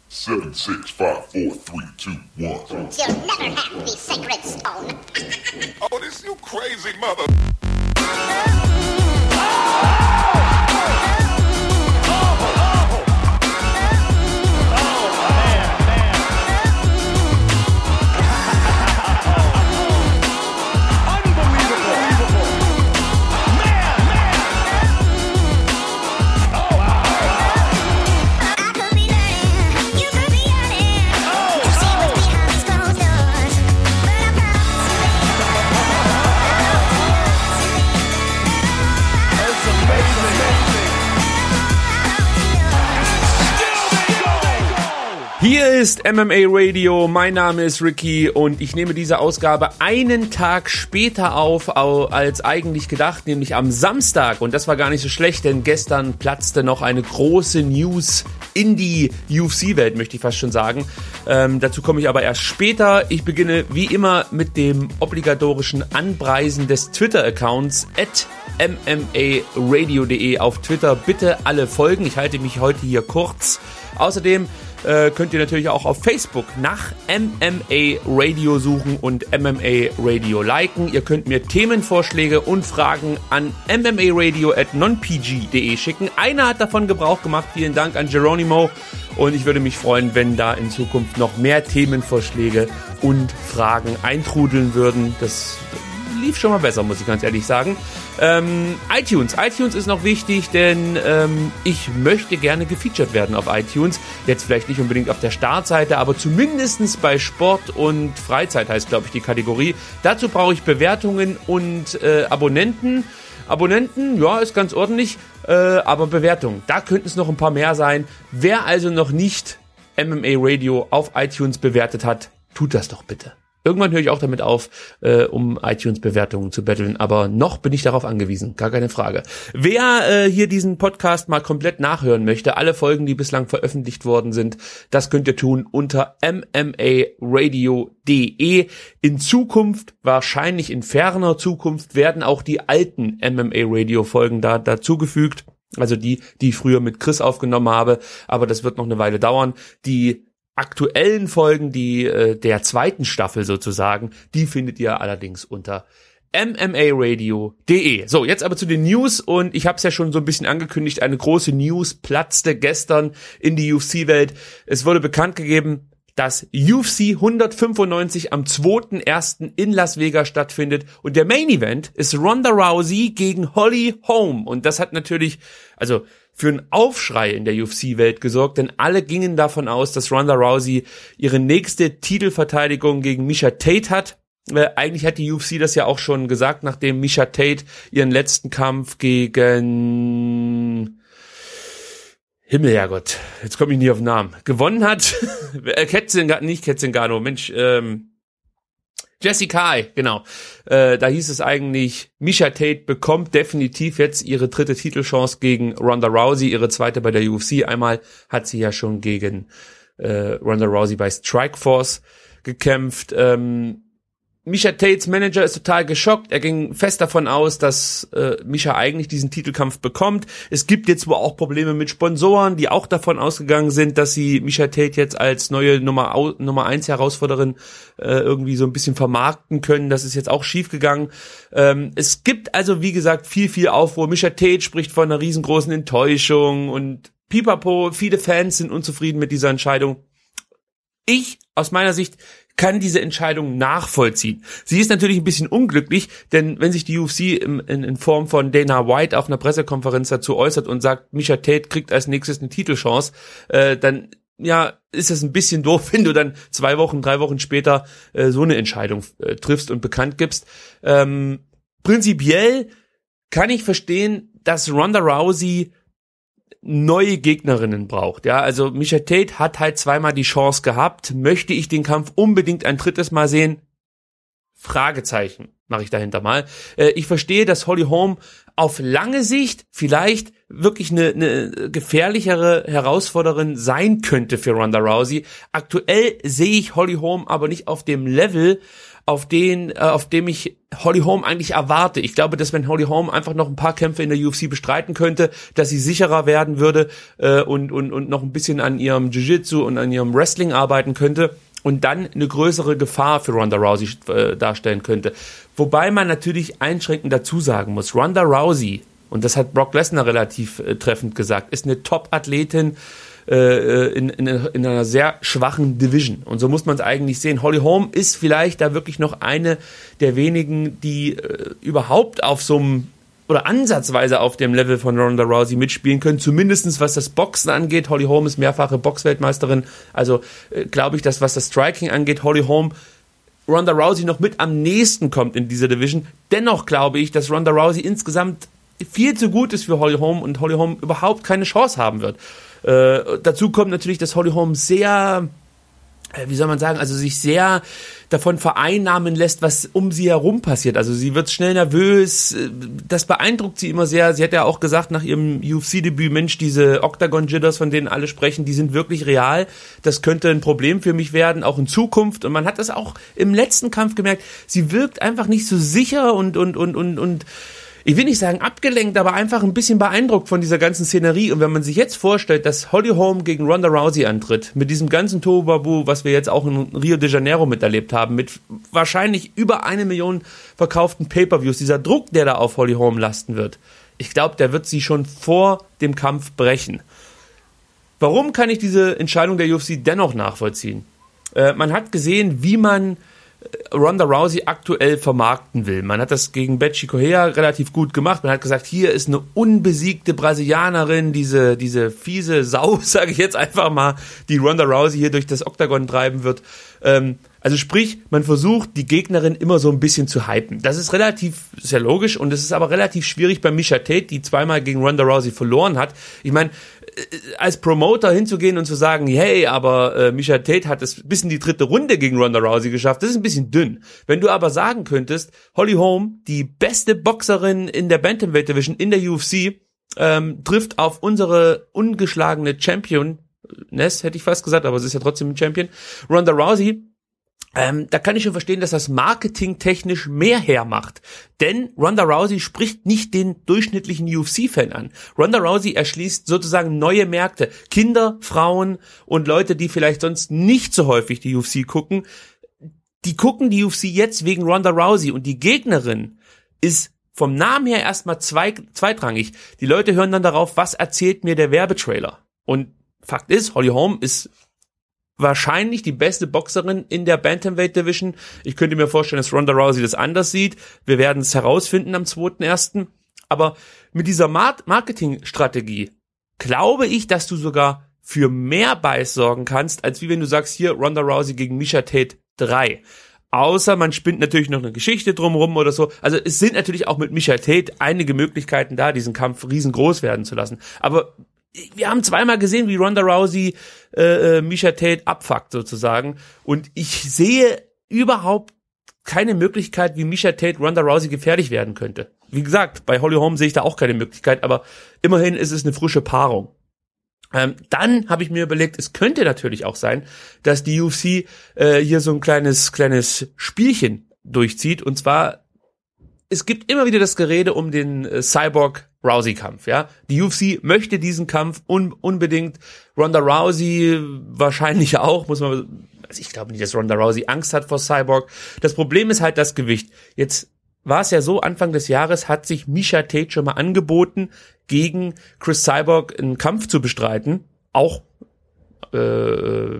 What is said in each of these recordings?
7, 6, 5, 4, 3, 2, 1. You'll never have the sacred stone. Oh, this you crazy mother... Hier ist MMA Radio, mein Name ist Ricky und ich nehme diese Ausgabe einen Tag später auf als eigentlich gedacht, nämlich am Samstag. Und das war gar nicht so schlecht, denn gestern platzte noch eine große News in die UFC-Welt, möchte ich fast schon sagen. Dazu komme ich aber erst später. Ich beginne wie immer mit dem obligatorischen Anpreisen des Twitter-Accounts @mmaradio.de auf Twitter. Bitte alle folgen, ich halte mich heute hier kurz. Außerdem könnt ihr natürlich auch auf Facebook nach MMA Radio suchen und MMA Radio liken. Ihr könnt mir Themenvorschläge und Fragen an mmaradio@nonpg.de schicken. Einer hat davon Gebrauch gemacht. Vielen Dank an Geronimo. Und ich würde mich freuen, wenn da in Zukunft noch mehr Themenvorschläge und Fragen eintrudeln würden. Das lief schon mal besser, muss ich ganz ehrlich sagen. iTunes ist noch wichtig, denn ich möchte gerne gefeatured werden auf iTunes. Jetzt vielleicht nicht unbedingt auf der Startseite, aber zumindestens bei Sport und Freizeit heißt, glaube ich, die Kategorie. Dazu brauche ich Bewertungen und Abonnenten. Abonnenten, ja, ist ganz ordentlich, aber Bewertungen, da könnten es noch ein paar mehr sein. Wer also noch nicht MMA Radio auf iTunes bewertet hat, tut das doch bitte. Irgendwann höre ich auch damit auf, um iTunes-Bewertungen zu betteln, aber noch bin ich darauf angewiesen, gar keine Frage. Wer hier diesen Podcast mal komplett nachhören möchte, alle Folgen, die bislang veröffentlicht worden sind, das könnt ihr tun unter mmaradio.de. In Zukunft, wahrscheinlich in ferner Zukunft, werden auch die alten MMA-Radio-Folgen dazugefügt, also die ich früher mit Chris aufgenommen habe, aber das wird noch eine Weile dauern. Die aktuellen Folgen, der zweiten Staffel sozusagen, die findet ihr allerdings unter mmaradio.de. So, jetzt aber zu den News und ich habe es ja schon so ein bisschen angekündigt, eine große News platzte gestern in die UFC-Welt. Es wurde bekannt gegeben, dass UFC 195 am 2.1. in Las Vegas stattfindet und der Main Event ist Ronda Rousey gegen Holly Holm und das hat natürlich, also für einen Aufschrei in der UFC-Welt gesorgt, denn alle gingen davon aus, dass Ronda Rousey ihre nächste Titelverteidigung gegen Miesha Tate hat. Eigentlich hat die UFC das ja auch schon gesagt, nachdem Miesha Tate ihren letzten Kampf gegen Himmelherrgott, jetzt komme ich nie auf den Namen, gewonnen hat. Jessie Kai, genau. Da hieß es eigentlich, Miesha Tate bekommt definitiv jetzt ihre dritte Titelchance gegen Ronda Rousey, ihre zweite bei der UFC. Einmal hat sie ja schon gegen Ronda Rousey bei Strikeforce gekämpft. Miesha Tates Manager ist total geschockt. Er ging fest davon aus, dass Miesha eigentlich diesen Titelkampf bekommt. Es gibt jetzt wohl auch Probleme mit Sponsoren, die auch davon ausgegangen sind, dass sie Miesha Tate jetzt als neue Nummer 1 Herausforderin irgendwie so ein bisschen vermarkten können. Das ist jetzt auch schief gegangen. Es gibt also, wie gesagt, viel Aufruhr. Miesha Tate spricht von einer riesengroßen Enttäuschung und pipapo, viele Fans sind unzufrieden mit dieser Entscheidung. Ich, aus meiner Sicht, kann diese Entscheidung nachvollziehen. Sie ist natürlich ein bisschen unglücklich, denn wenn sich die UFC in Form von Dana White auf einer Pressekonferenz dazu äußert und sagt, Miesha Tate kriegt als nächstes eine Titelchance, dann ja, ist es ein bisschen doof, wenn du dann 3 Wochen später so eine Entscheidung triffst und bekannt gibst. Prinzipiell kann ich verstehen, dass Ronda Rousey neue Gegnerinnen braucht. Ja, also Miesha Tate hat halt 2-mal die Chance gehabt. Möchte ich den Kampf unbedingt ein 3. Mal sehen? Fragezeichen mache ich dahinter mal. Ich verstehe, dass Holly Holm auf lange Sicht vielleicht wirklich eine gefährlichere Herausforderin sein könnte für Ronda Rousey. Aktuell sehe ich Holly Holm aber nicht auf dem Level, auf dem ich Holly Holm eigentlich erwarte. Ich glaube, dass wenn Holly Holm einfach noch ein paar Kämpfe in der UFC bestreiten könnte, dass sie sicherer werden würde und noch ein bisschen an ihrem Jiu-Jitsu und an ihrem Wrestling arbeiten könnte und dann eine größere Gefahr für Ronda Rousey darstellen könnte. Wobei man natürlich einschränkend dazu sagen muss, Ronda Rousey, und das hat Brock Lesnar relativ treffend gesagt, ist eine Top-Athletin in einer sehr schwachen Division. Und so muss man es eigentlich sehen. Holly Holm ist vielleicht da wirklich noch eine der wenigen, die überhaupt auf so einem oder ansatzweise auf dem Level von Ronda Rousey mitspielen können, zumindestens was das Boxen angeht. Holly Holm ist mehrfache Boxweltmeisterin, also glaube ich, dass was das Striking angeht, Holly Holm Ronda Rousey noch mit am nächsten kommt in dieser Division. Dennoch glaube ich, dass Ronda Rousey insgesamt viel zu gut ist für Holly Holm und Holly Holm überhaupt keine Chance haben wird. Dazu kommt natürlich, dass Holly Holm sehr, wie soll man sagen, also sich sehr davon vereinnahmen lässt, was um sie herum passiert. Also sie wird schnell nervös, das beeindruckt sie immer sehr. Sie hat ja auch gesagt nach ihrem UFC-Debüt, Mensch, diese Octagon-Jitters, von denen alle sprechen, die sind wirklich real. Das könnte ein Problem für mich werden, auch in Zukunft. Und man hat das auch im letzten Kampf gemerkt. Sie wirkt einfach nicht so sicher und ich will nicht sagen abgelenkt, aber einfach ein bisschen beeindruckt von dieser ganzen Szenerie. Und wenn man sich jetzt vorstellt, dass Holly Holm gegen Ronda Rousey antritt, mit diesem ganzen Tohuwabohu, was wir jetzt auch in Rio de Janeiro miterlebt haben, mit wahrscheinlich über 1 Million verkauften Pay-Per-Views, dieser Druck, der da auf Holly Holm lasten wird, ich glaube, der wird sie schon vor dem Kampf brechen. Warum kann ich diese Entscheidung der UFC dennoch nachvollziehen? Man hat gesehen, wie man Ronda Rousey aktuell vermarkten will. Man hat das gegen Bethe Correia relativ gut gemacht. Man hat gesagt, hier ist eine unbesiegte Brasilianerin, diese fiese Sau, sage ich jetzt einfach mal, die Ronda Rousey hier durch das Oktagon treiben wird. Also sprich, man versucht, die Gegnerin immer so ein bisschen zu hypen. Das ist sehr logisch und es ist aber relativ schwierig bei Miesha Tate, die zweimal gegen Ronda Rousey verloren hat. Ich meine, als Promoter hinzugehen und zu sagen, hey, aber Miesha Tate hat es bis in die 3. Runde gegen Ronda Rousey geschafft, das ist ein bisschen dünn. Wenn du aber sagen könntest, Holly Holm, die beste Boxerin in der Bantamweight Division in der UFC, trifft auf unsere ungeschlagene Championess, hätte ich fast gesagt, aber sie ist ja trotzdem ein Champion, Ronda Rousey, da kann ich schon verstehen, dass das marketingtechnisch mehr hermacht. Denn Ronda Rousey spricht nicht den durchschnittlichen UFC-Fan an. Ronda Rousey erschließt sozusagen neue Märkte. Kinder, Frauen und Leute, die vielleicht sonst nicht so häufig die UFC gucken, die gucken die UFC jetzt wegen Ronda Rousey. Und die Gegnerin ist vom Namen her erstmal zweitrangig. Die Leute hören dann darauf, was erzählt mir der Werbetrailer. Und Fakt ist, Holly Holm ist wahrscheinlich die beste Boxerin in der Bantamweight Division. Ich könnte mir vorstellen, dass Ronda Rousey das anders sieht. Wir werden es herausfinden am 2.1. Aber mit dieser Marketingstrategie glaube ich, dass du sogar für mehr Bias sorgen kannst, als wie wenn du sagst, hier Ronda Rousey gegen Miesha Tate 3. Außer man spinnt natürlich noch eine Geschichte drumherum oder so. Also es sind natürlich auch mit Miesha Tate einige Möglichkeiten da, diesen Kampf riesengroß werden zu lassen. Aber wir haben zweimal gesehen, wie Ronda Rousey Miesha Tate abfuckt sozusagen. Und ich sehe überhaupt keine Möglichkeit, wie Miesha Tate Ronda Rousey gefährlich werden könnte. Wie gesagt, bei Holly Holm sehe ich da auch keine Möglichkeit, aber immerhin ist es eine frische Paarung. Dann habe ich mir überlegt, es könnte natürlich auch sein, dass die UFC hier so ein kleines Spielchen durchzieht. Und zwar, es gibt immer wieder das Gerede um den Cyborg-Rousey-Kampf. Ja, die UFC möchte diesen Kampf unbedingt. Ronda Rousey wahrscheinlich auch. Also ich glaube nicht, dass Ronda Rousey Angst hat vor Cyborg. Das Problem ist halt das Gewicht. Jetzt war es ja so, Anfang des Jahres hat sich Miesha Tate schon mal angeboten, gegen Chris Cyborg einen Kampf zu bestreiten. Auch bei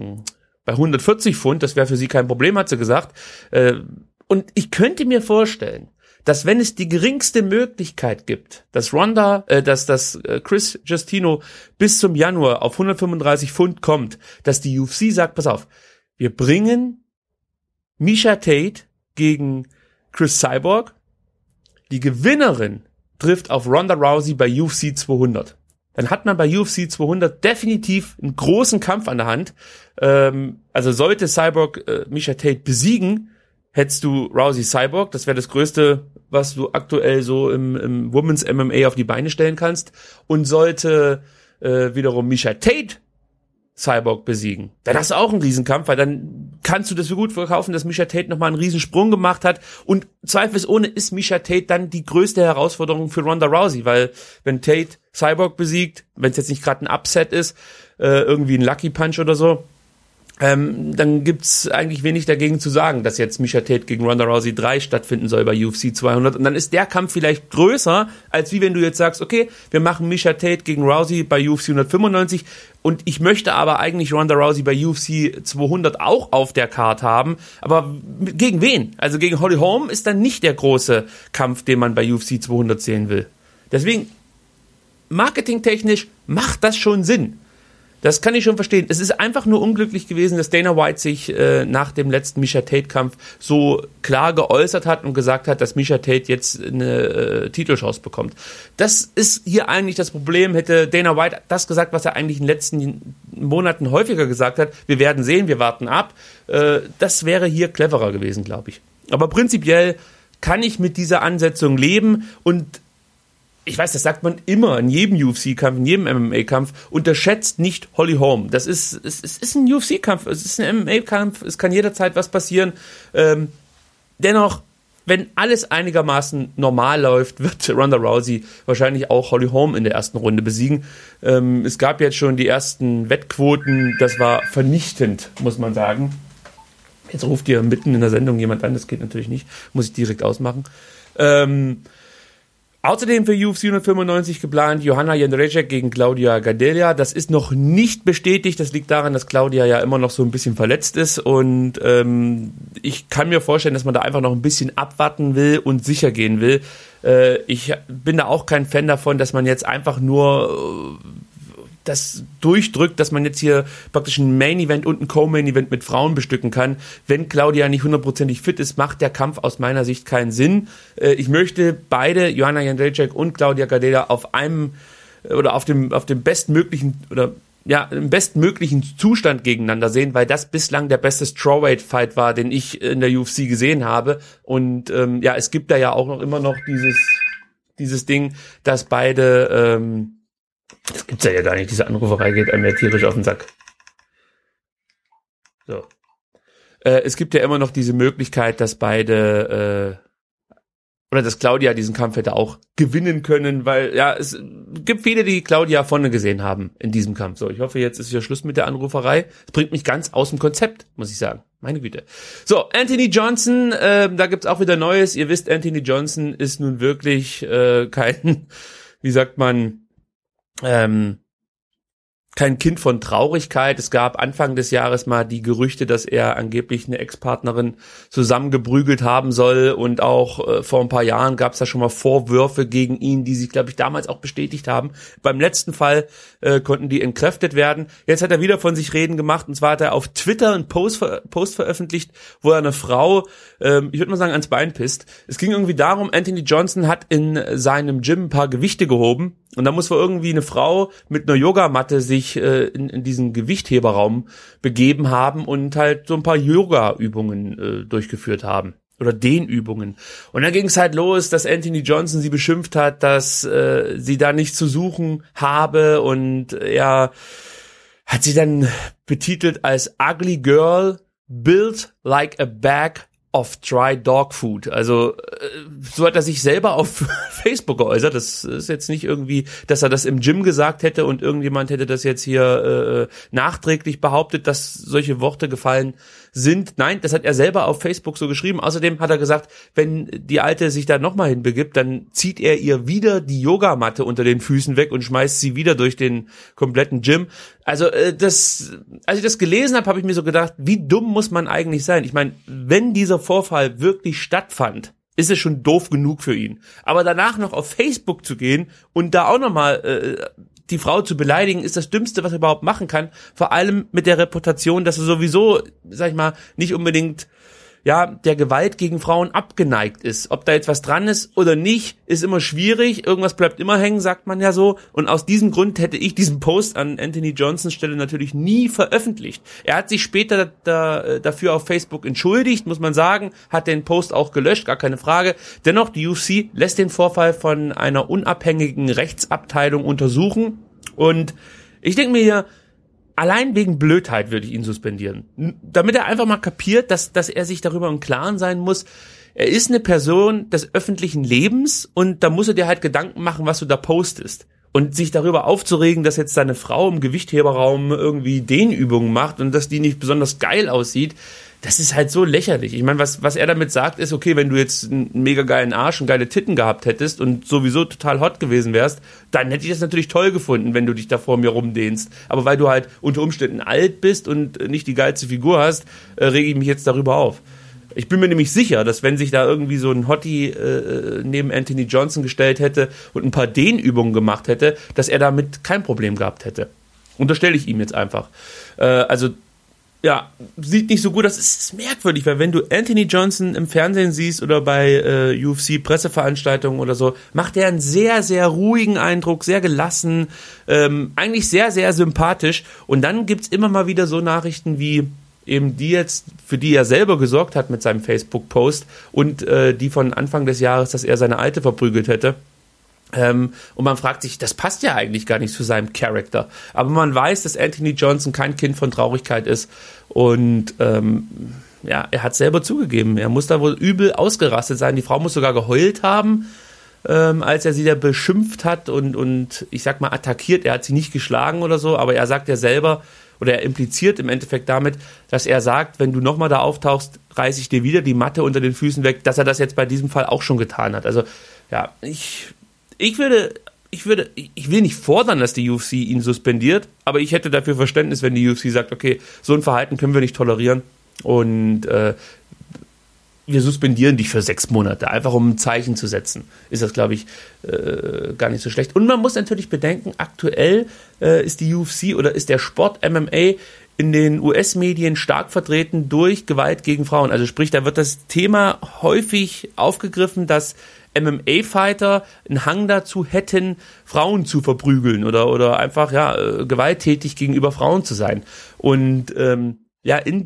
140 Pfund, das wäre für sie kein Problem, hat sie gesagt. Und ich könnte mir vorstellen, dass wenn es die geringste Möglichkeit gibt, dass Chris Justino bis zum Januar auf 135 Pfund kommt, dass die UFC sagt, pass auf, wir bringen Miesha Tate gegen Chris Cyborg, die Gewinnerin trifft auf Ronda Rousey bei UFC 200. Dann hat man bei UFC 200 definitiv einen großen Kampf an der Hand. Also sollte Cyborg Miesha Tate besiegen, hättest du Rousey Cyborg, das wäre das Größte, was du aktuell so im Women's MMA auf die Beine stellen kannst. Und sollte wiederum Miesha Tate Cyborg besiegen, dann hast du auch einen Riesenkampf, weil dann kannst du das so gut verkaufen, dass Miesha Tate nochmal einen Riesensprung gemacht hat. Und zweifelsohne ist Miesha Tate dann die größte Herausforderung für Ronda Rousey, weil wenn Tate Cyborg besiegt, wenn es jetzt nicht gerade ein Upset ist, irgendwie ein Lucky Punch oder so, dann gibt's eigentlich wenig dagegen zu sagen, dass jetzt Miesha Tate gegen Ronda Rousey 3 stattfinden soll bei UFC 200. Und dann ist der Kampf vielleicht größer, als wie wenn du jetzt sagst, okay, wir machen Miesha Tate gegen Rousey bei UFC 195 und ich möchte aber eigentlich Ronda Rousey bei UFC 200 auch auf der Card haben. Aber gegen wen? Also gegen Holly Holm ist dann nicht der große Kampf, den man bei UFC 200 sehen will. Deswegen, marketingtechnisch macht das schon Sinn. Das kann ich schon verstehen. Es ist einfach nur unglücklich gewesen, dass Dana White sich nach dem letzten Miesha Tate-Kampf so klar geäußert hat und gesagt hat, dass Miesha Tate jetzt eine Titelchance bekommt. Das ist hier eigentlich das Problem. Hätte Dana White das gesagt, was er eigentlich in den letzten Monaten häufiger gesagt hat, wir werden sehen, wir warten ab, das wäre hier cleverer gewesen, glaube ich. Aber prinzipiell kann ich mit dieser Ansetzung leben und ich weiß, das sagt man immer in jedem UFC-Kampf, in jedem MMA-Kampf, unterschätzt nicht Holly Holm. Es ist ein UFC-Kampf, es ist ein MMA-Kampf, es kann jederzeit was passieren. Dennoch, wenn alles einigermaßen normal läuft, wird Ronda Rousey wahrscheinlich auch Holly Holm in der ersten Runde besiegen. Es gab jetzt schon die ersten Wettquoten, das war vernichtend, muss man sagen. Jetzt ruft hier mitten in der Sendung jemand an, das geht natürlich nicht, muss ich direkt ausmachen. Außerdem für UFC 195 geplant Joanna Jędrzejczyk gegen Claudia Gadelha. Das ist noch nicht bestätigt. Das liegt daran, dass Claudia ja immer noch so ein bisschen verletzt ist. Und ich kann mir vorstellen, dass man da einfach noch ein bisschen abwarten will und sicher gehen will. Ich bin da auch kein Fan davon, dass man jetzt einfach nur das durchdrückt, dass man jetzt hier praktisch ein Main-Event und ein Co-Main-Event mit Frauen bestücken kann. Wenn Claudia nicht hundertprozentig fit ist, macht der Kampf aus meiner Sicht keinen Sinn. Ich möchte beide, Joanna Jędrzejczyk und Claudia Gadelha, auf einem oder auf dem bestmöglichen oder ja, im bestmöglichen Zustand gegeneinander sehen, weil das bislang der beste Strawweight-Fight war, den ich in der UFC gesehen habe. Und ja, es gibt da ja auch noch immer noch dieses Ding, dass beide das gibt's ja gar nicht, diese Anruferei geht einem ja tierisch auf den Sack. So. Es gibt ja immer noch diese Möglichkeit, dass beide oder dass Claudia diesen Kampf hätte auch gewinnen können, weil ja, es gibt viele, die Claudia vorne gesehen haben in diesem Kampf. So, ich hoffe, jetzt ist hier Schluss mit der Anruferei. Es bringt mich ganz aus dem Konzept, muss ich sagen. Meine Güte. So, Anthony Johnson, da gibt's auch wieder Neues. Ihr wisst, Anthony Johnson ist nun wirklich kein, wie sagt man, kein Kind von Traurigkeit. Es gab Anfang des Jahres mal die Gerüchte, dass er angeblich eine Ex-Partnerin zusammengeprügelt haben soll und auch vor ein paar Jahren gab es da schon mal Vorwürfe gegen ihn, die sich, glaube ich, damals auch bestätigt haben. Beim letzten Fall konnten die entkräftet werden. Jetzt hat er wieder von sich reden gemacht und zwar hat er auf Twitter einen Post veröffentlicht, wo er eine Frau, ich würde mal sagen, ans Bein pisst. Es ging irgendwie darum, Anthony Johnson hat in seinem Gym ein paar Gewichte gehoben und da muss wohl irgendwie eine Frau mit einer Yogamatte sich in diesen Gewichtheberraum begeben haben und halt so ein paar Yoga-Übungen durchgeführt haben. Oder Dehnübungen. Und dann ging es halt los, dass Anthony Johnson sie beschimpft hat, dass sie da nichts zu suchen habe und er hat sie dann betitelt als Ugly Girl Built like a Bag of Dry Dog Food. Also so hat er sich selber auf Facebook geäußert. Das ist jetzt nicht irgendwie, dass er das im Gym gesagt hätte und irgendjemand hätte das jetzt hier nachträglich behauptet, dass solche Worte gefallen sind. Nein, das hat er selber auf Facebook so geschrieben. Außerdem hat er gesagt, wenn die Alte sich da nochmal hinbegibt, dann zieht er ihr wieder die Yogamatte unter den Füßen weg und schmeißt sie wieder durch den kompletten Gym. Also als ich das gelesen habe, habe ich mir so gedacht, wie dumm muss man eigentlich sein? Ich meine, wenn dieser Vorfall wirklich stattfand, ist es schon doof genug für ihn. Aber danach noch auf Facebook zu gehen und da auch nochmal die Frau zu beleidigen, ist das Dümmste, was er überhaupt machen kann. Vor allem mit der Reputation, dass er sowieso, sag ich mal, nicht unbedingt ja, der Gewalt gegen Frauen abgeneigt ist. Ob da jetzt was dran ist oder nicht, ist immer schwierig. Irgendwas bleibt immer hängen, sagt man ja so. Und aus diesem Grund hätte ich diesen Post an Anthony Johnsons Stelle natürlich nie veröffentlicht. Er hat sich später dafür auf Facebook entschuldigt, muss man sagen, hat den Post auch gelöscht, gar keine Frage. Dennoch, die UFC lässt den Vorfall von einer unabhängigen Rechtsabteilung untersuchen. Und ich denke mir hier, allein wegen Blödheit würde ich ihn suspendieren. Damit er einfach mal kapiert, dass er sich darüber im Klaren sein muss. Er ist eine Person des öffentlichen Lebens und da muss er dir halt Gedanken machen, was du da postest. Und sich darüber aufzuregen, dass jetzt seine Frau im Gewichtheberraum irgendwie Dehnübungen macht und dass die nicht besonders geil aussieht, das ist halt so lächerlich. Ich meine, was er damit sagt, ist, okay, wenn du jetzt einen mega geilen Arsch und geile Titten gehabt hättest und sowieso total hot gewesen wärst, dann hätte ich das natürlich toll gefunden, wenn du dich da vor mir rumdehnst. Aber weil du halt unter Umständen alt bist und nicht die geilste Figur hast, rege ich mich jetzt darüber auf. Ich bin mir nämlich sicher, dass wenn sich da irgendwie so ein Hottie neben Anthony Johnson gestellt hätte und ein paar Dehnübungen gemacht hätte, dass er damit kein Problem gehabt hätte. Unterstelle ich ihm jetzt einfach. Ja, sieht nicht so gut aus. Es ist merkwürdig, weil wenn du Anthony Johnson im Fernsehen siehst oder bei UFC-Presseveranstaltungen oder so, macht er einen sehr, sehr ruhigen Eindruck, sehr gelassen, eigentlich sehr, sehr sympathisch. Und dann gibt's immer mal wieder so Nachrichten wie eben die jetzt, für die er selber gesorgt hat mit seinem Facebook-Post und die von Anfang des Jahres, dass er seine Alte verprügelt hätte. Und man fragt sich, das passt ja eigentlich gar nicht zu seinem Charakter. Aber man weiß, dass Anthony Johnson kein Kind von Traurigkeit ist. Und er hat selber zugegeben, er muss da wohl übel ausgerastet sein. Die Frau muss sogar geheult haben, als er sie da beschimpft hat und ich sag mal attackiert. Er hat sie nicht geschlagen oder so, aber er sagt ja selber, oder er impliziert im Endeffekt damit, dass er sagt, wenn du nochmal da auftauchst, reiße ich dir wieder die Matte unter den Füßen weg, dass er das jetzt bei diesem Fall auch schon getan hat. Also ja, ich will nicht fordern, dass die UFC ihn suspendiert, aber ich hätte dafür Verständnis, wenn die UFC sagt, okay, so ein Verhalten können wir nicht tolerieren und wir suspendieren dich für 6 Monate, einfach um ein Zeichen zu setzen. Ist das, glaube ich, gar nicht so schlecht. Und man muss natürlich bedenken, aktuell ist die UFC oder ist der Sport MMA in den US-Medien stark vertreten durch Gewalt gegen Frauen. Also sprich, da wird das Thema häufig aufgegriffen, dass MMA-Fighter einen Hang dazu hätten, Frauen zu verprügeln oder einfach gewalttätig gegenüber Frauen zu sein. Und in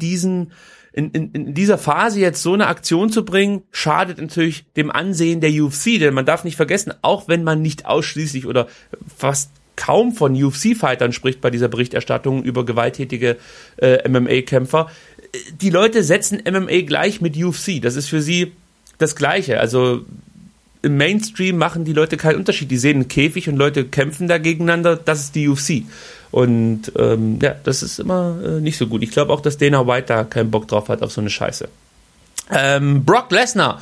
dieser Phase jetzt so eine Aktion zu bringen, schadet natürlich dem Ansehen der UFC, denn man darf nicht vergessen, auch wenn man nicht ausschließlich oder fast kaum von UFC-Fightern spricht bei dieser Berichterstattung über gewalttätige MMA-Kämpfer, die Leute setzen MMA gleich mit UFC. Das ist für sie das Gleiche. Also im Mainstream machen die Leute keinen Unterschied. Die sehen einen Käfig und Leute kämpfen da gegeneinander. Das ist die UFC. Und das ist immer nicht so gut. Ich glaube auch, dass Dana White da keinen Bock drauf hat auf so eine Scheiße. Brock Lesnar.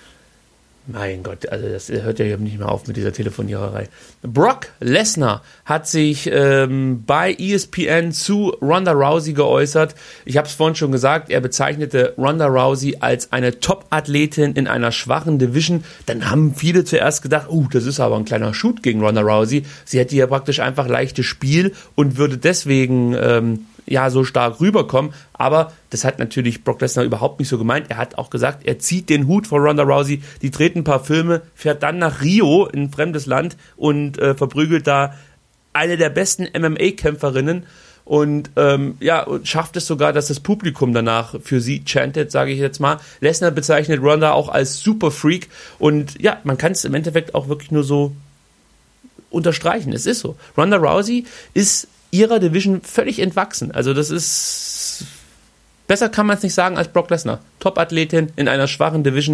Mein Gott, also das hört ja nicht mehr auf mit dieser Telefoniererei. Brock Lesnar hat sich bei ESPN zu Ronda Rousey geäußert. Ich habe es vorhin schon gesagt, er bezeichnete Ronda Rousey als eine Top-Athletin in einer schwachen Division. Dann haben viele zuerst gedacht, das ist aber ein kleiner Shoot gegen Ronda Rousey. Sie hätte ja praktisch einfach leichtes Spiel und würde deswegen so stark rüberkommen, aber das hat natürlich Brock Lesnar überhaupt nicht so gemeint. Er hat auch gesagt, er zieht den Hut vor Ronda Rousey, die dreht ein paar Filme, fährt dann nach Rio in ein fremdes Land und verprügelt da eine der besten MMA-Kämpferinnen und schafft es sogar, dass das Publikum danach für sie chantet, sage ich jetzt mal. Lesnar bezeichnet Ronda auch als Superfreak und man kann es im Endeffekt auch wirklich nur so unterstreichen. Es ist so. Ronda Rousey ist ihrer Division völlig entwachsen. Also das ist, besser kann man es nicht sagen als Brock Lesnar. Top-Athletin in einer schwachen Division.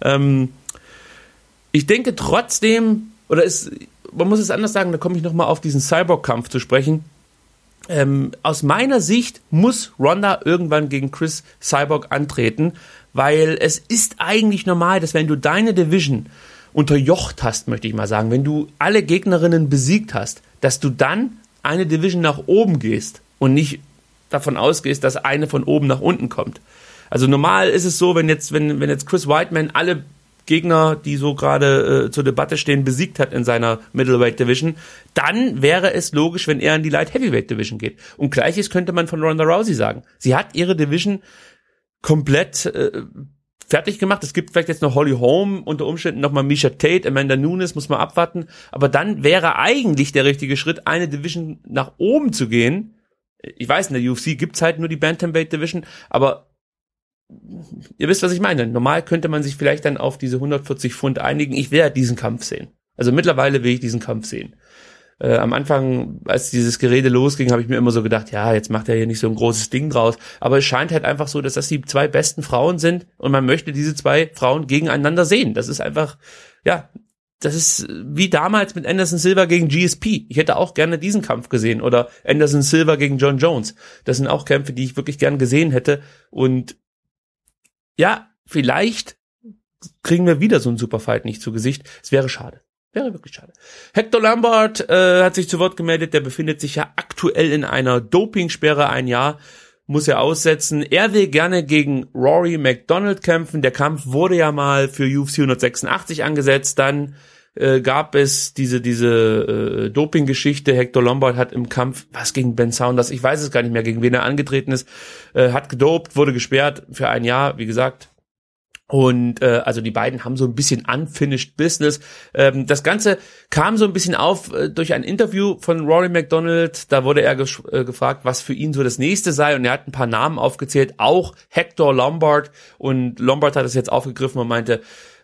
Ich denke trotzdem, man muss es anders sagen, da komme ich nochmal auf diesen Cyborg-Kampf zu sprechen. Aus meiner Sicht muss Ronda irgendwann gegen Chris Cyborg antreten, weil es ist eigentlich normal, dass wenn du deine Division unterjocht hast, möchte ich mal sagen, wenn du alle Gegnerinnen besiegt hast, dass du dann eine Division nach oben gehst und nicht davon ausgehst, dass eine von oben nach unten kommt. Also normal ist es so, wenn jetzt Chris Weidman alle Gegner, die so gerade zur Debatte stehen, besiegt hat in seiner Middleweight Division, dann wäre es logisch, wenn er in die Light Heavyweight Division geht. Und Gleiches könnte man von Ronda Rousey sagen. Sie hat ihre Division komplett fertig gemacht. Es gibt vielleicht jetzt noch Holly Holm, unter Umständen nochmal Miesha Tate, Amanda Nunes, muss man abwarten. Aber dann wäre eigentlich der richtige Schritt, eine Division nach oben zu gehen. Ich weiß, in der UFC gibt's halt nur die Bantamweight Division, aber ihr wisst, was ich meine. Normal könnte man sich vielleicht dann auf diese 140 Pfund einigen. Ich will ja diesen Kampf sehen. Also mittlerweile will ich diesen Kampf sehen. Am Anfang, als dieses Gerede losging, habe ich mir immer so gedacht, ja, jetzt macht er hier nicht so ein großes Ding draus. Aber es scheint halt einfach so, dass das die zwei besten Frauen sind und man möchte diese zwei Frauen gegeneinander sehen. Das ist einfach, ja, das ist wie damals mit Anderson Silva gegen GSP. Ich hätte auch gerne diesen Kampf gesehen. Oder Anderson Silva gegen John Jones. Das sind auch Kämpfe, die ich wirklich gern gesehen hätte. Und ja, vielleicht kriegen wir wieder so einen Superfight nicht zu Gesicht. Es wäre schade. Wäre wirklich schade. Hector Lombard hat sich zu Wort gemeldet. Der befindet sich ja aktuell in einer Dopingsperre. Ein Jahr muss er aussetzen. Er will gerne gegen Rory MacDonald kämpfen. Der Kampf wurde ja mal für UFC 186 angesetzt. Dann gab es diese Doping-Geschichte. Hector Lombard hat im Kampf, was gegen Ben Saunders, ich weiß es gar nicht mehr, gegen wen er angetreten ist, hat gedopt, wurde gesperrt für ein Jahr, wie gesagt. Und also die beiden haben so ein bisschen unfinished business. Das Ganze kam so ein bisschen auf durch ein Interview von Rory MacDonald. Da wurde er gefragt, was für ihn so das nächste sei. Und er hat ein paar Namen aufgezählt, auch Hector Lombard. Und Lombard hat es jetzt aufgegriffen und meinte,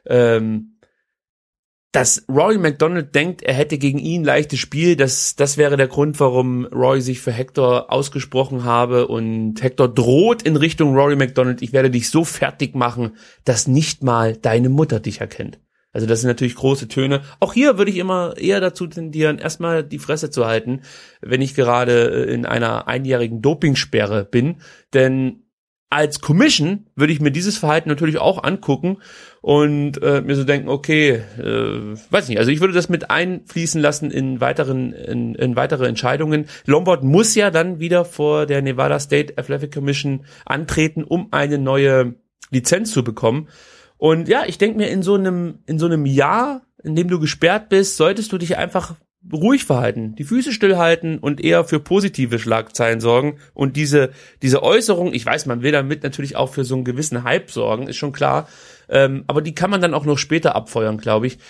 dass Rory MacDonald denkt, er hätte gegen ihn leichtes Spiel, das wäre der Grund, warum Rory sich für Hector ausgesprochen habe, und Hector droht in Richtung Rory MacDonald, ich werde dich so fertig machen, dass nicht mal deine Mutter dich erkennt. Also das sind natürlich große Töne. Auch hier würde ich immer eher dazu tendieren, erstmal die Fresse zu halten, wenn ich gerade in einer einjährigen Dopingsperre bin, denn als Commission würde ich mir dieses Verhalten natürlich auch angucken und mir so denken, okay, weiß nicht, also ich würde das mit einfließen lassen in weitere Entscheidungen. Lombard muss ja dann wieder vor der Nevada State Athletic Commission antreten, um eine neue Lizenz zu bekommen. Und ja, ich denke mir, in so einem Jahr, in dem du gesperrt bist, solltest du dich einfach ruhig verhalten, die Füße stillhalten und eher für positive Schlagzeilen sorgen. Und diese Äußerung, ich weiß, man will damit natürlich auch für so einen gewissen Hype sorgen, ist schon klar, aber die kann man dann auch noch später abfeuern, glaube ich.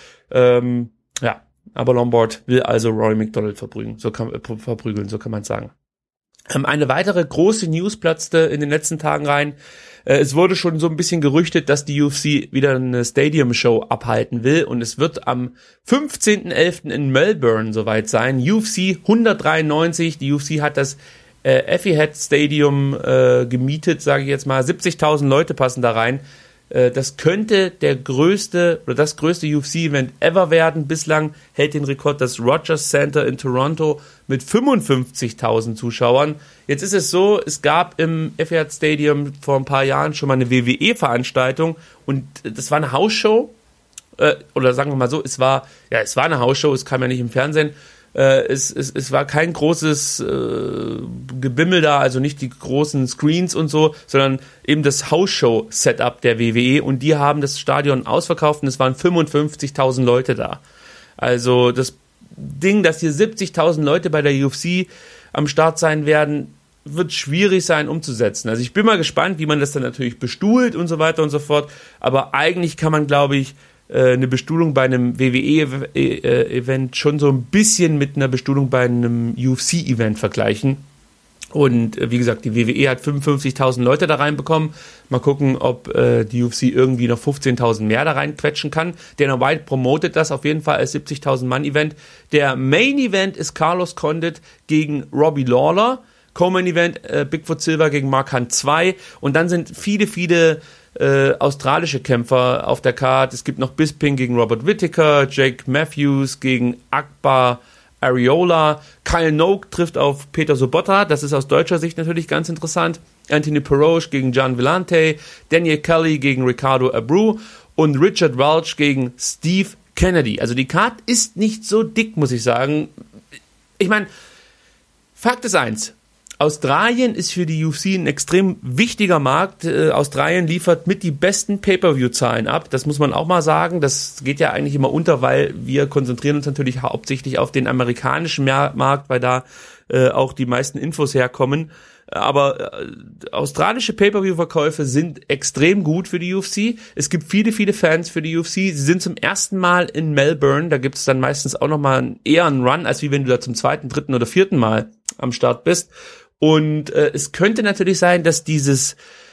Ja, aber Lombard will also Rory MacDonald verprügeln, so kann man sagen. Eine weitere große News platzte in den letzten Tagen rein. Es wurde schon so ein bisschen gerüchtet, dass die UFC wieder eine Stadium-Show abhalten will, und es wird am 15.11. in Melbourne soweit sein. UFC 193, die UFC hat das Etihad Stadium gemietet, sage ich jetzt mal. 70.000 Leute passen da rein. Das könnte das größte UFC-Event ever werden. Bislang hält den Rekord das Rogers Center in Toronto mit 55.000 Zuschauern. Jetzt ist es so, es gab im Etihad Stadium vor ein paar Jahren schon mal eine WWE-Veranstaltung, und das war eine Hausshow, oder sagen wir mal so, es war eine Hausshow, es kam ja nicht im Fernsehen. Es war kein großes Gebimmel da, also nicht die großen Screens und so, sondern eben das Hausshow-Setup der WWE, und die haben das Stadion ausverkauft und es waren 55.000 Leute da. Also das Ding, dass hier 70.000 Leute bei der UFC am Start sein werden, wird schwierig sein umzusetzen. Also ich bin mal gespannt, wie man das dann natürlich bestuhlt und so weiter und so fort, aber eigentlich kann man, glaube ich, eine Bestuhlung bei einem WWE-Event schon so ein bisschen mit einer Bestuhlung bei einem UFC-Event vergleichen. Und wie gesagt, die WWE hat 55.000 Leute da reinbekommen. Mal gucken, ob die UFC irgendwie noch 15.000 mehr da reinquetschen kann. Dana White promotet das auf jeden Fall als 70.000 Mann-Event. Der Main-Event ist Carlos Condit gegen Robbie Lawler. Co-Main-Event Bigfoot Silva gegen Mark Hunt 2. Und dann sind viele australische Kämpfer auf der Card. Es gibt noch Bisping gegen Robert Whittaker, Jake Matthews gegen Akbar Ariola, Kyle Noak trifft auf Peter Sobotta, das ist aus deutscher Sicht natürlich ganz interessant, Anthony Perosh gegen Gian Villante, Daniel Kelly gegen Ricardo Abreu und Richard Welch gegen Steve Kennedy. Also die Card ist nicht so dick, muss ich sagen. Ich meine, Fakt ist eins: Australien ist für die UFC ein extrem wichtiger Markt. Australien liefert mit die besten Pay-Per-View-Zahlen ab. Das muss man auch mal sagen. Das geht ja eigentlich immer unter, weil wir konzentrieren uns natürlich hauptsächlich auf den amerikanischen Markt, weil da auch die meisten Infos herkommen. Aber australische Pay-Per-View-Verkäufe sind extrem gut für die UFC. Es gibt viele, viele Fans für die UFC. Sie sind zum ersten Mal in Melbourne. Da gibt es dann meistens auch nochmal eher einen Run, als wie wenn du da zum 2., 3. oder 4. Mal am Start bist. Und es könnte natürlich sein, dass dieses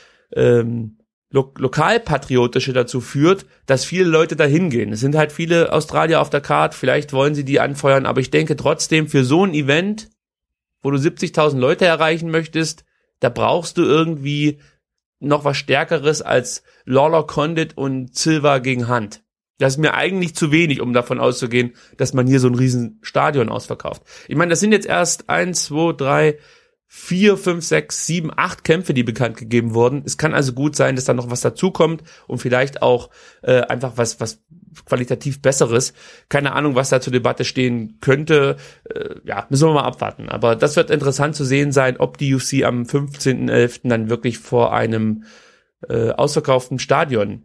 Lokalpatriotische dazu führt, dass viele Leute da hingehen. Es sind halt viele Australier auf der Card. Vielleicht wollen sie die anfeuern. Aber ich denke trotzdem, für so ein Event, wo du 70.000 Leute erreichen möchtest, da brauchst du irgendwie noch was Stärkeres als Lawler, Condit und Silva gegen Hunt. Das ist mir eigentlich zu wenig, um davon auszugehen, dass man hier so ein riesen Stadion ausverkauft. Ich meine, das sind jetzt erst 1, 2, 3, 4, 5, 6, 7, 8 Kämpfe, die bekannt gegeben wurden. Es kann also gut sein, dass da noch was dazukommt und vielleicht auch einfach was qualitativ Besseres. Keine Ahnung, was da zur Debatte stehen könnte. Müssen wir mal abwarten. Aber das wird interessant zu sehen sein, ob die UFC am 15.11. dann wirklich vor einem ausverkauften Stadion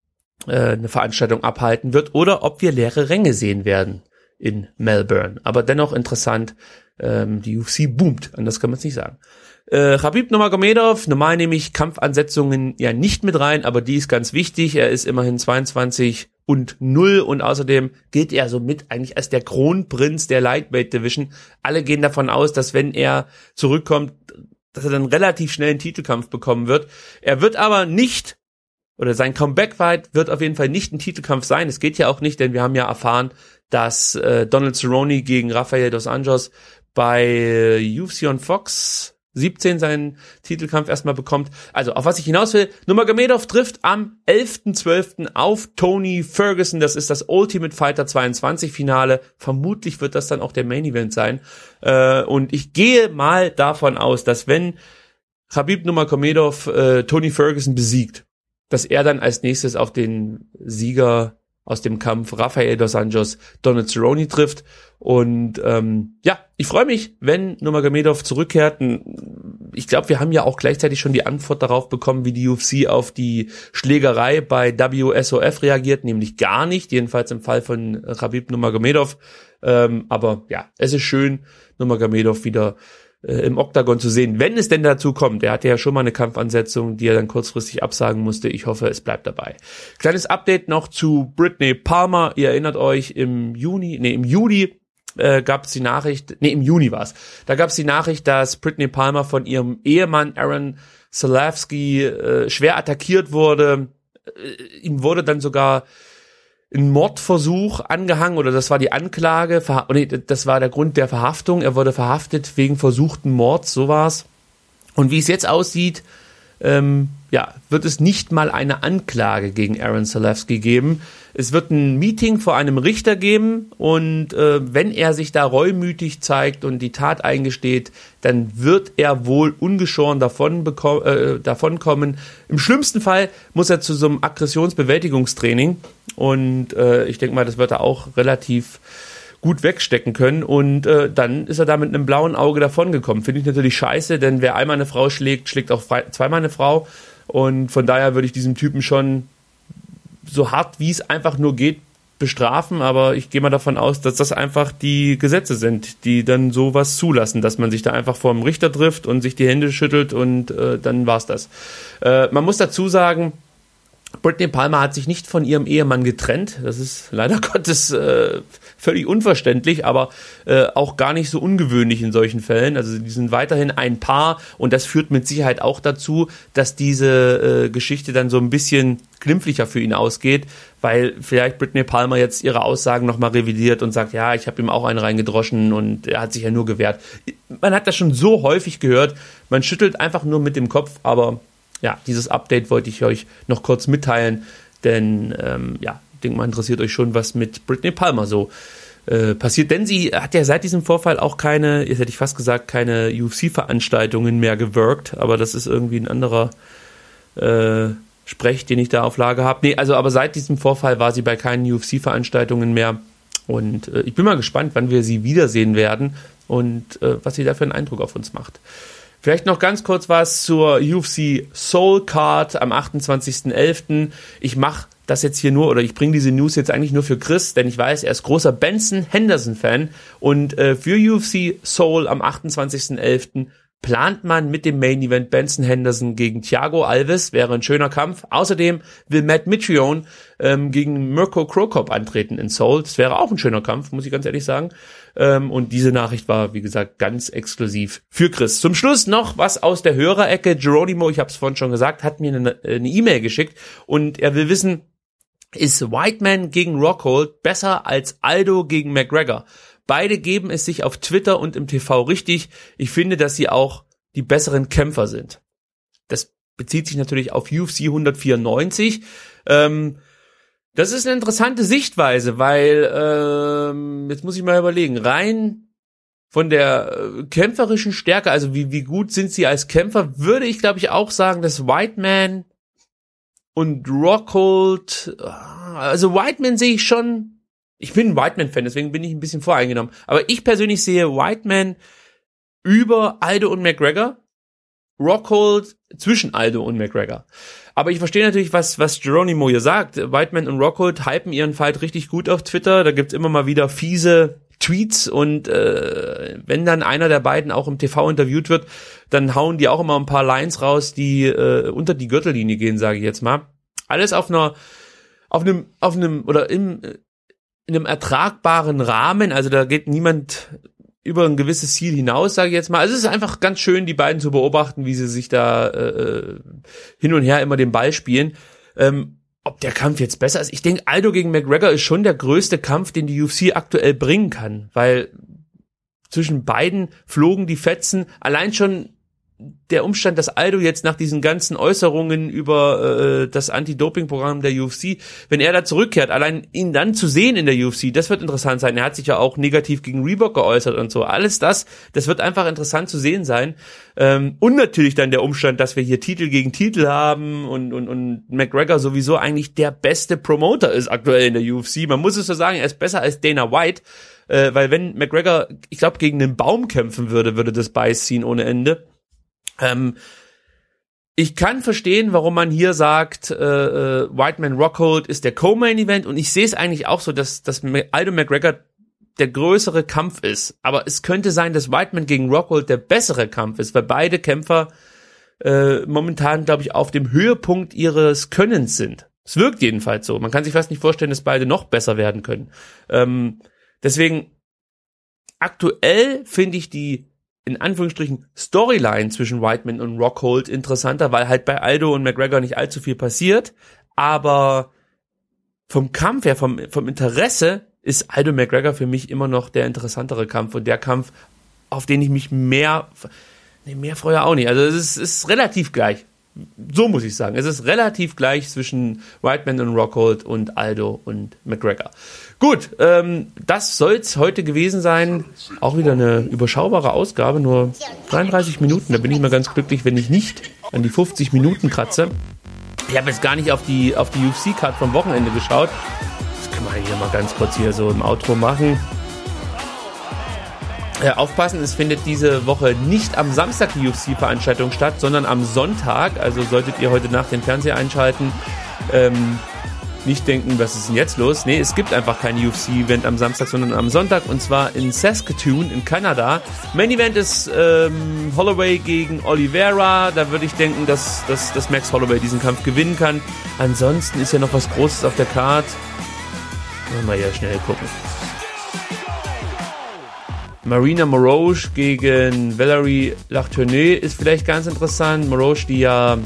eine Veranstaltung abhalten wird oder ob wir leere Ränge sehen werden in Melbourne. Aber dennoch interessant. Die UFC boomt, anders kann man es nicht sagen. Khabib Nurmagomedov, normal nehme ich Kampfansetzungen ja nicht mit rein, aber die ist ganz wichtig. Er ist immerhin 22-0 und außerdem gilt er somit eigentlich als der Kronprinz der Lightweight Division. Alle gehen davon aus, dass wenn er zurückkommt, dass er dann relativ schnell einen Titelkampf bekommen wird. Er wird aber nicht, oder sein Comeback-Fight wird auf jeden Fall nicht ein Titelkampf sein. Es geht ja auch nicht, denn wir haben ja erfahren, dass Donald Cerrone gegen Rafael dos Anjos bei UFC on Fox 17 seinen Titelkampf erstmal bekommt. Also, auf was ich hinaus will, Nurmagomedov trifft am 11.12. auf Tony Ferguson. Das ist das Ultimate Fighter 22 Finale. Vermutlich wird das dann auch der Main Event sein. Und ich gehe mal davon aus, dass wenn Khabib Nurmagomedov Tony Ferguson besiegt, dass er dann als nächstes auf den Sieger aus dem Kampf Rafael dos Anjos Donald Cerrone trifft. Und ich freue mich, wenn Nurmagomedov zurückkehrt. Ich glaube, wir haben ja auch gleichzeitig schon die Antwort darauf bekommen, wie die UFC auf die Schlägerei bei WSOF reagiert, nämlich gar nicht, jedenfalls im Fall von Khabib Nurmagomedov. Aber ja, es ist schön, Nurmagomedov wieder im Oktagon zu sehen, wenn es denn dazu kommt. Er hatte ja schon mal eine Kampfansetzung, die er dann kurzfristig absagen musste. Ich hoffe, es bleibt dabei. Kleines Update noch zu Brittney Palmer. Ihr erinnert euch, im Juli gab es die Nachricht, im Juni war es. Da gab es die Nachricht, dass Brittney Palmer von ihrem Ehemann Aaron Salafsky schwer attackiert wurde. Ihm wurde dann sogar ein Mordversuch angehangen, oder das war die Anklage, das war der Grund der Verhaftung. Er wurde verhaftet wegen versuchten Mords, so war's. Und wie es jetzt aussieht, wird es nicht mal eine Anklage gegen Aaron Salafsky geben. Es wird ein Meeting vor einem Richter geben und wenn er sich da reumütig zeigt und die Tat eingesteht, dann wird er wohl ungeschoren davonkommen. Im schlimmsten Fall muss er zu so einem Aggressionsbewältigungstraining und ich denke mal, das wird er auch relativ gut wegstecken können und dann ist er da mit einem blauen Auge davongekommen. Finde ich natürlich scheiße, denn wer einmal eine Frau schlägt, schlägt auch zweimal eine Frau und von daher würde ich diesem Typen schon so hart, wie es einfach nur geht, bestrafen, aber ich gehe mal davon aus, dass das einfach die Gesetze sind, die dann sowas zulassen, dass man sich da einfach vor dem Richter trifft und sich die Hände schüttelt und dann war's das. Man muss dazu sagen, Brittney Palmer hat sich nicht von ihrem Ehemann getrennt. Das ist leider Gottes völlig unverständlich, aber auch gar nicht so ungewöhnlich in solchen Fällen. Also die sind weiterhin ein Paar und das führt mit Sicherheit auch dazu, dass diese Geschichte dann so ein bisschen glimpflicher für ihn ausgeht, weil vielleicht Brittney Palmer jetzt ihre Aussagen nochmal revidiert und sagt, ja, ich habe ihm auch einen reingedroschen und er hat sich ja nur gewehrt. Man hat das schon so häufig gehört, man schüttelt einfach nur mit dem Kopf, aber ja, dieses Update wollte ich euch noch kurz mitteilen, denn ich denke mal, interessiert euch schon, was mit Brittney Palmer so passiert, denn sie hat ja seit diesem Vorfall auch keine, jetzt hätte ich fast gesagt, keine UFC-Veranstaltungen mehr gewirkt, aber das ist irgendwie ein anderer Sprech, den ich da auf Lager habe. Aber seit diesem Vorfall war sie bei keinen UFC-Veranstaltungen mehr und ich bin mal gespannt, wann wir sie wiedersehen werden und was sie da für einen Eindruck auf uns macht. Vielleicht noch ganz kurz was zur UFC Soul Card am 28.11. Ich mache das jetzt hier nur, oder ich bringe diese News jetzt eigentlich nur für Chris, denn ich weiß, er ist großer Benson Henderson-Fan und für UFC Seoul am 28.11. plant man mit dem Main Event Benson Henderson gegen Thiago Alves, wäre ein schöner Kampf. Außerdem will Matt Mitrione gegen Mirko Cro Cop antreten in Seoul. Das wäre auch ein schöner Kampf, muss ich ganz ehrlich sagen. Und diese Nachricht war, wie gesagt, ganz exklusiv für Chris. Zum Schluss noch was aus der Hörerecke. Geronimo, ich habe es vorhin schon gesagt, hat mir eine E-Mail geschickt und er will wissen, ist Whiteman gegen Rockhold besser als Aldo gegen McGregor? Beide geben es sich auf Twitter und im TV richtig. Ich finde, dass sie auch die besseren Kämpfer sind. Das bezieht sich natürlich auf UFC 194. Das ist eine interessante Sichtweise, weil, jetzt muss ich mal überlegen, rein von der kämpferischen Stärke, also wie gut sind sie als Kämpfer, würde ich, glaube ich, auch sagen, dass Whiteman und Rockhold, also Whiteman sehe ich schon. Ich bin ein Whiteman-Fan, deswegen bin ich ein bisschen voreingenommen. Aber ich persönlich sehe Whiteman über Aldo und McGregor, Rockhold zwischen Aldo und McGregor. Aber ich verstehe natürlich, was Geronimo hier sagt. Whiteman und Rockhold hypen ihren Fight richtig gut auf Twitter. Da gibt's immer mal wieder fiese Tweets und wenn dann einer der beiden auch im TV interviewt wird, dann hauen die auch immer ein paar Lines raus, die unter die Gürtellinie gehen, sage ich jetzt mal. Alles in einem ertragbaren Rahmen, also da geht niemand über ein gewisses Ziel hinaus, sage ich jetzt mal. Also es ist einfach ganz schön, die beiden zu beobachten, wie sie sich da hin und her immer den Ball spielen. Ob der Kampf jetzt besser ist? Ich denke, Aldo gegen McGregor ist schon der größte Kampf, den die UFC aktuell bringen kann, weil zwischen beiden flogen die Fetzen. Allein schon der Umstand, dass Aldo jetzt nach diesen ganzen Äußerungen über das Anti-Doping-Programm der UFC, wenn er da zurückkehrt, allein ihn dann zu sehen in der UFC, das wird interessant sein. Er hat sich ja auch negativ gegen Reebok geäußert und so. Alles das wird einfach interessant zu sehen sein. Und natürlich dann der Umstand, dass wir hier Titel gegen Titel haben und McGregor sowieso eigentlich der beste Promoter ist aktuell in der UFC. Man muss es so sagen, er ist besser als Dana White, weil wenn McGregor, ich glaube, gegen einen Baum kämpfen würde das beißen ohne Ende. Ich kann verstehen, warum man hier sagt, Whiteman Rockhold ist der Co-Main-Event und ich sehe es eigentlich auch so, dass Aldo McGregor der größere Kampf ist. Aber es könnte sein, dass Whiteman gegen Rockhold der bessere Kampf ist, weil beide Kämpfer momentan, glaube ich, auf dem Höhepunkt ihres Könnens sind. Es wirkt jedenfalls so. Man kann sich fast nicht vorstellen, dass beide noch besser werden können. Deswegen, aktuell finde ich die in Anführungsstrichen Storyline zwischen Whiteman und Rockhold interessanter, weil halt bei Aldo und McGregor nicht allzu viel passiert, aber vom Kampf her, vom Interesse ist Aldo McGregor für mich immer noch der interessantere Kampf und der Kampf, auf den ich mich mehr freue auch nicht. Also es ist relativ gleich. So muss ich sagen. Es ist relativ gleich zwischen Whiteman und Rockhold und Aldo und McGregor. Gut, das soll's heute gewesen sein. Auch wieder eine überschaubare Ausgabe, nur 33 Minuten. Da bin ich mal ganz glücklich, wenn ich nicht an die 50 Minuten kratze. Ich habe jetzt gar nicht auf die UFC-Card vom Wochenende geschaut. Das können wir hier mal ganz kurz hier so im Outro machen. Aufpassen, es findet diese Woche nicht am Samstag die UFC-Veranstaltung statt, sondern am Sonntag. Also solltet ihr heute Nacht den Fernseher einschalten, nicht denken, was ist denn jetzt los? Nee, es gibt einfach kein UFC-Event am Samstag, sondern am Sonntag und zwar in Saskatoon in Kanada. Main Event ist Holloway gegen Oliveira. Da würde ich denken, dass Max Holloway diesen Kampf gewinnen kann. Ansonsten ist ja noch was Großes auf der Card. Mal hier schnell gucken. Marina Moroz gegen Valerie Lachtourneau ist vielleicht ganz interessant. Moroz, die ja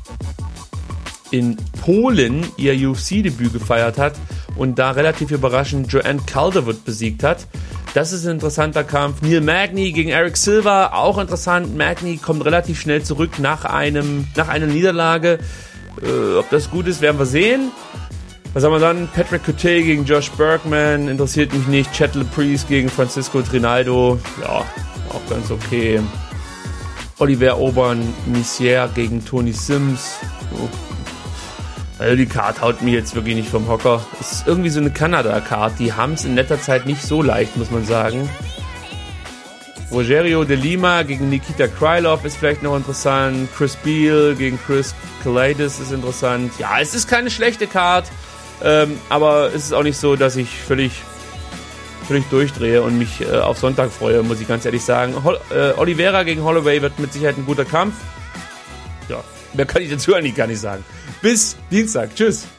in Polen ihr UFC-Debüt gefeiert hat und da relativ überraschend Joanne Calderwood besiegt hat. Das ist ein interessanter Kampf. Neil Magny gegen Eric Silva, auch interessant. Magny kommt relativ schnell zurück nach einer Niederlage. Ob das gut ist, werden wir sehen. Was haben wir dann? Patrick Cote gegen Josh Bergman, interessiert mich nicht. Chad LePriest gegen Francisco Trinaldo, ja, auch ganz okay. Oliver Aubin-Messier gegen Tony Sims. Oh. Also die Card haut mich jetzt wirklich nicht vom Hocker. Es ist irgendwie so eine Kanada-Card, die haben es in letzter Zeit nicht so leicht, muss man sagen. Rogerio de Lima gegen Nikita Krylov ist vielleicht noch interessant. Chris Beal gegen Chris Kalaitis ist interessant. Ja, es ist keine schlechte Card, aber es ist auch nicht so, dass ich völlig durchdrehe und mich auf Sonntag freue, muss ich ganz ehrlich sagen. Oliveira gegen Holloway wird mit Sicherheit ein guter Kampf. Ja, mehr kann ich dazu eigentlich gar nicht sagen. Bis Dienstag. Tschüss.